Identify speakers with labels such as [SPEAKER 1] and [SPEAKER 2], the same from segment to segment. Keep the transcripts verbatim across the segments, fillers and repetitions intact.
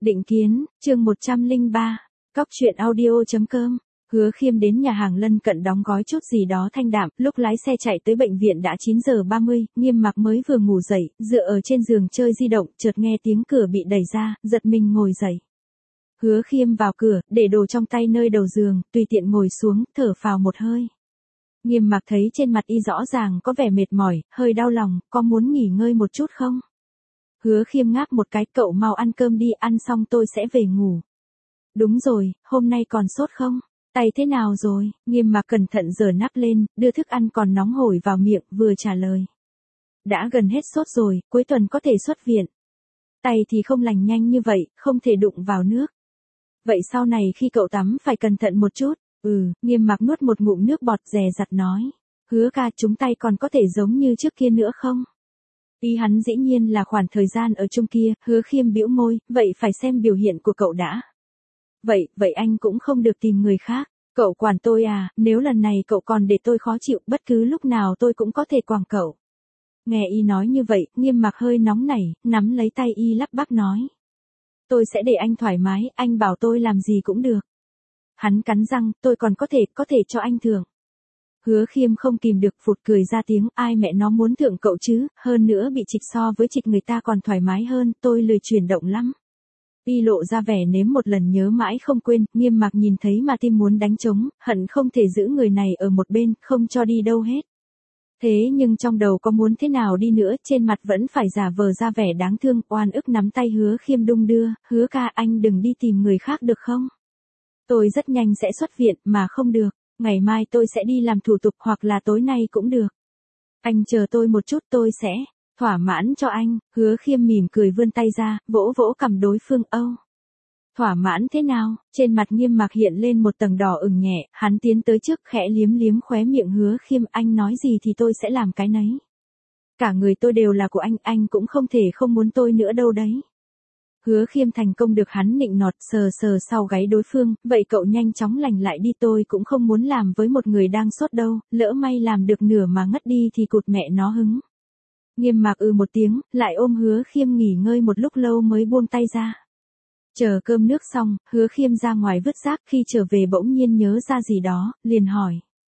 [SPEAKER 1] Định kiến, chương một trăm lẻ ba, cóc truyện audio.com. Hứa Khiêm đến nhà hàng lân cận đóng gói chút gì đó thanh đạm, lúc lái xe chạy tới bệnh viện đã chín giờ ba mươi, Nghiêm Mặc mới vừa ngủ dậy, dựa ở trên giường chơi di động, chợt nghe tiếng cửa bị đẩy ra, giật mình ngồi dậy. Hứa Khiêm vào cửa, để đồ trong tay nơi đầu giường, tùy tiện ngồi xuống, thở phào một hơi. Nghiêm Mặc thấy trên mặt y rõ ràng có vẻ mệt mỏi, hơi đau lòng, có muốn nghỉ ngơi một chút không? Hứa Khiêm ngáp một cái, cậu mau ăn cơm đi, ăn xong tôi sẽ về ngủ. Đúng rồi, hôm nay còn sốt không? Tay thế nào rồi? Nghiêm Mặc cẩn thận giở nắp lên, đưa thức ăn còn nóng hổi vào miệng, vừa trả lời. Đã gần hết sốt rồi, cuối tuần có thể xuất viện. Tay thì không lành nhanh như vậy, không thể đụng vào nước. Vậy sau này khi cậu tắm phải cẩn thận một chút. Ừ, Nghiêm Mặc nuốt một ngụm nước bọt dè dặt nói. Hứa ca, chúng tay còn có thể giống như trước kia nữa không? Ý hắn dĩ nhiên là khoảng thời gian ở chung kia. Hứa Khiêm bĩu môi, vậy phải xem biểu hiện của cậu đã. Vậy, vậy anh cũng không được tìm người khác. Cậu quản tôi à, nếu lần này cậu còn để tôi khó chịu, bất cứ lúc nào tôi cũng có thể quàng cậu. Nghe y nói như vậy, Nghiêm Mặc hơi nóng nảy, nắm lấy tay y lắp bắp nói. Tôi sẽ để anh thoải mái, anh bảo tôi làm gì cũng được. Hắn cắn răng, tôi còn có thể, có thể cho anh thưởng. Hứa Khiêm không kìm được phụt cười ra tiếng, ai mẹ nó muốn thưởng cậu chứ, hơn nữa bị trịch so với trịch người ta còn thoải mái hơn, tôi lười chuyển động lắm. Y lộ ra vẻ nếm một lần nhớ mãi không quên, Nghiêm Mặc nhìn thấy mà tim muốn đánh trống, hận không thể giữ người này ở một bên, không cho đi đâu hết. Thế nhưng trong đầu có muốn thế nào đi nữa, trên mặt vẫn phải giả vờ ra vẻ đáng thương, oan ức nắm tay Hứa Khiêm đung đưa, Hứa ca, anh đừng đi tìm người khác được không? Tôi rất nhanh sẽ xuất viện, mà không được, ngày mai tôi sẽ đi làm thủ tục hoặc là tối nay cũng được. Anh chờ tôi một chút, tôi sẽ thỏa mãn cho anh. Hứa Khiêm mỉm cười vươn tay ra, vỗ vỗ cằm đối phương. Âu, thỏa mãn thế nào? Trên mặt Nghiêm Mặc hiện lên một tầng đỏ ửng nhẹ, hắn tiến tới trước khẽ liếm liếm khóe miệng Hứa Khiêm, anh nói gì thì tôi sẽ làm cái nấy. Cả người tôi đều là của anh, anh cũng không thể không muốn tôi nữa đâu đấy. Hứa Khiêm thành công được hắn nịnh nọt, sờ sờ sau gáy đối phương, vậy cậu nhanh chóng lành lại đi, tôi cũng không muốn làm với một người đang sốt đâu, lỡ may làm được nửa mà ngất đi thì cụt mẹ nó hứng. Nghiêm Mặc ừ một tiếng, lại ôm Hứa Khiêm nghỉ ngơi một lúc lâu mới buông tay ra. Chờ cơm nước xong, Hứa Khiêm ra ngoài vứt rác, khi trở về bỗng nhiên nhớ ra gì đó, liền hỏi.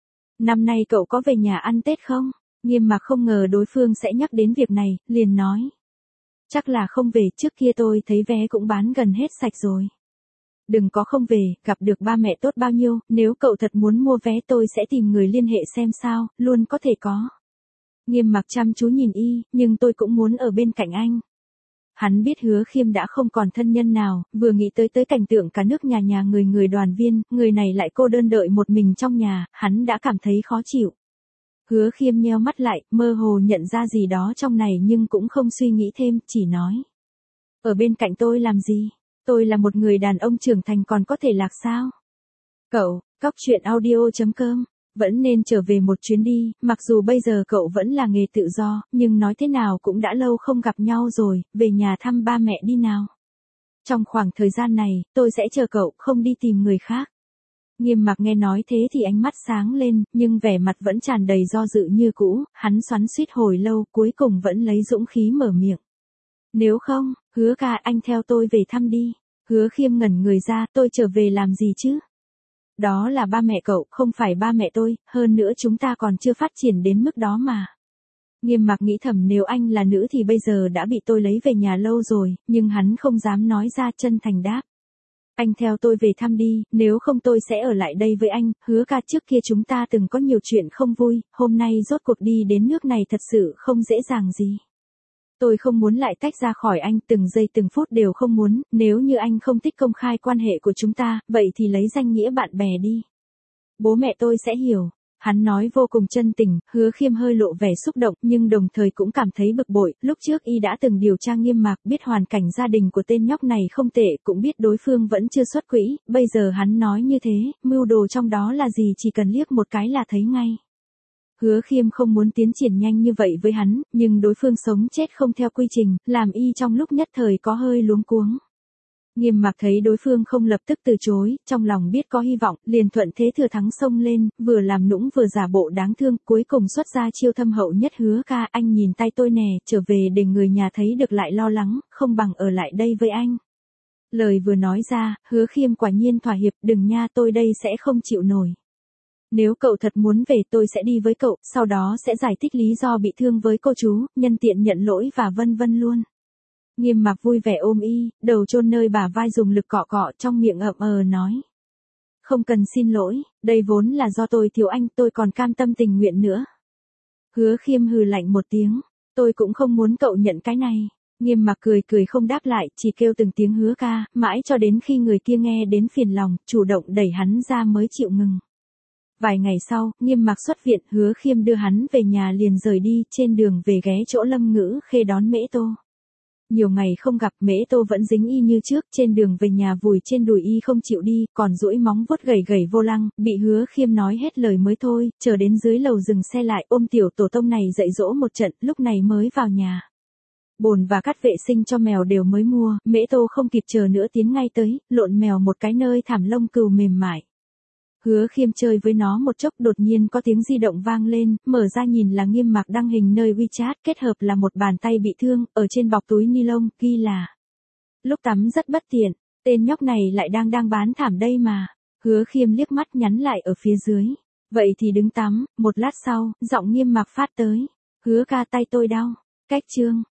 [SPEAKER 1] Năm nay cậu có về nhà ăn Tết không? Nghiêm Mặc không ngờ đối phương sẽ nhắc đến việc này, liền nói. Chắc là không về, trước kia tôi thấy vé cũng bán gần hết sạch rồi. Đừng có không về, gặp được ba mẹ tốt bao nhiêu, nếu cậu thật muốn mua vé tôi sẽ tìm người liên hệ xem sao, luôn có thể có. Nghiêm Mặc chăm chú nhìn y, nhưng tôi cũng muốn ở bên cạnh anh. Hắn biết Hứa Khiêm đã không còn thân nhân nào, vừa nghĩ tới tới cảnh tượng cả nước nhà nhà người người đoàn viên, người này lại cô đơn đợi một mình trong nhà, hắn đã cảm thấy khó chịu. Hứa Khiêm nheo mắt lại, mơ hồ nhận ra gì đó trong này nhưng cũng không suy nghĩ thêm, chỉ nói. Ở bên cạnh tôi làm gì? Tôi là một người đàn ông trưởng thành còn có thể lạc sao? Cậu, cóc truyện audio.com, vẫn nên trở về một chuyến đi, mặc dù bây giờ cậu vẫn là nghề tự do, nhưng nói thế nào cũng đã lâu không gặp nhau rồi, về nhà thăm ba mẹ đi nào. Trong khoảng thời gian này, tôi sẽ chờ cậu, không đi tìm người khác. Nghiêm Mặc nghe nói thế thì ánh mắt sáng lên, nhưng vẻ mặt vẫn tràn đầy do dự như cũ, hắn xoắn xuýt hồi lâu, cuối cùng vẫn lấy dũng khí mở miệng. Nếu không, Hứa ca, anh theo tôi về thăm đi. Hứa Khiêm ngẩn người ra, tôi trở về làm gì chứ? Đó là ba mẹ cậu, không phải ba mẹ tôi, hơn nữa chúng ta còn chưa phát triển đến mức đó mà. Nghiêm Mặc nghĩ thầm, nếu anh là nữ thì bây giờ đã bị tôi lấy về nhà lâu rồi, nhưng hắn không dám nói ra, chân thành đáp. Anh theo tôi về thăm đi, nếu không tôi sẽ ở lại đây với anh. Hứa ca, trước kia chúng ta từng có nhiều chuyện không vui, hôm nay rốt cuộc đi đến nước này thật sự không dễ dàng gì. Tôi không muốn lại tách ra khỏi anh, từng giây từng phút đều không muốn, nếu như anh không thích công khai quan hệ của chúng ta, vậy thì lấy danh nghĩa bạn bè đi. Bố mẹ tôi sẽ hiểu. Hắn nói vô cùng chân tình, Hứa Khiêm hơi lộ vẻ xúc động nhưng đồng thời cũng cảm thấy bực bội, lúc trước y đã từng điều tra Nghiêm Mặc, biết hoàn cảnh gia đình của tên nhóc này không tệ, cũng biết đối phương vẫn chưa xuất quỹ, bây giờ hắn nói như thế, mưu đồ trong đó là gì chỉ cần liếc một cái là thấy ngay. Hứa Khiêm không muốn tiến triển nhanh như vậy với hắn, nhưng đối phương sống chết không theo quy trình, làm y trong lúc nhất thời có hơi luống cuống. Nghiêm Mặc thấy đối phương không lập tức từ chối, trong lòng biết có hy vọng, liền thuận thế thừa thắng xông lên, vừa làm nũng vừa giả bộ đáng thương, cuối cùng xuất ra chiêu thâm hậu nhất. Hứa ca, anh nhìn tay tôi nè, trở về để người nhà thấy được lại lo lắng, không bằng ở lại đây với anh. Lời vừa nói ra, Hứa Khiêm quả nhiên thỏa hiệp, đừng nha, tôi đây sẽ không chịu nổi. Nếu cậu thật muốn về tôi sẽ đi với cậu, sau đó sẽ giải thích lý do bị thương với cô chú, nhân tiện nhận lỗi và vân vân luôn. Nghiêm Mặc vui vẻ ôm y, đầu chôn nơi bả vai dùng lực cọ cọ, trong miệng ậm ờ nói. Không cần xin lỗi, đây vốn là do tôi thiếu anh, tôi còn cam tâm tình nguyện nữa. Hứa Khiêm hừ lạnh một tiếng, tôi cũng không muốn cậu nhận cái này. Nghiêm Mặc cười cười không đáp lại, chỉ kêu từng tiếng hứa ca, mãi cho đến khi người kia nghe đến phiền lòng, chủ động đẩy hắn ra mới chịu ngừng. Vài ngày sau, Nghiêm Mặc xuất viện, Hứa Khiêm đưa hắn về nhà liền rời đi, trên đường về ghé chỗ Lâm Ngữ Khê đón Mễ Tô. Nhiều ngày không gặp, Mễ Tô vẫn dính y như trước, trên đường về nhà vùi trên đùi y không chịu đi, còn duỗi móng vuốt gầy gầy vô lăng, bị Hứa Khiêm nói hết lời mới thôi, chờ đến dưới lầu dừng xe lại, ôm tiểu tổ tông này dạy dỗ một trận, lúc này mới vào nhà. Bồn và cát vệ sinh cho mèo đều mới mua, Mễ Tô không kịp chờ nữa tiến ngay tới, lộn mèo một cái nơi thảm lông cừu mềm mại. Hứa Khiêm chơi với nó một chốc, đột nhiên có tiếng di động vang lên, mở ra nhìn là Nghiêm Mặc đăng hình nơi WeChat, kết hợp là một bàn tay bị thương, ở trên bọc túi ni lông, ghi là lúc tắm rất bất tiện, tên nhóc này lại đang đang bán thảm đây mà. Hứa Khiêm liếc mắt nhắn lại ở phía dưới. Vậy thì đứng tắm, một lát sau, giọng Nghiêm Mặc phát tới. Hứa ca tay tôi đau. Cách chương.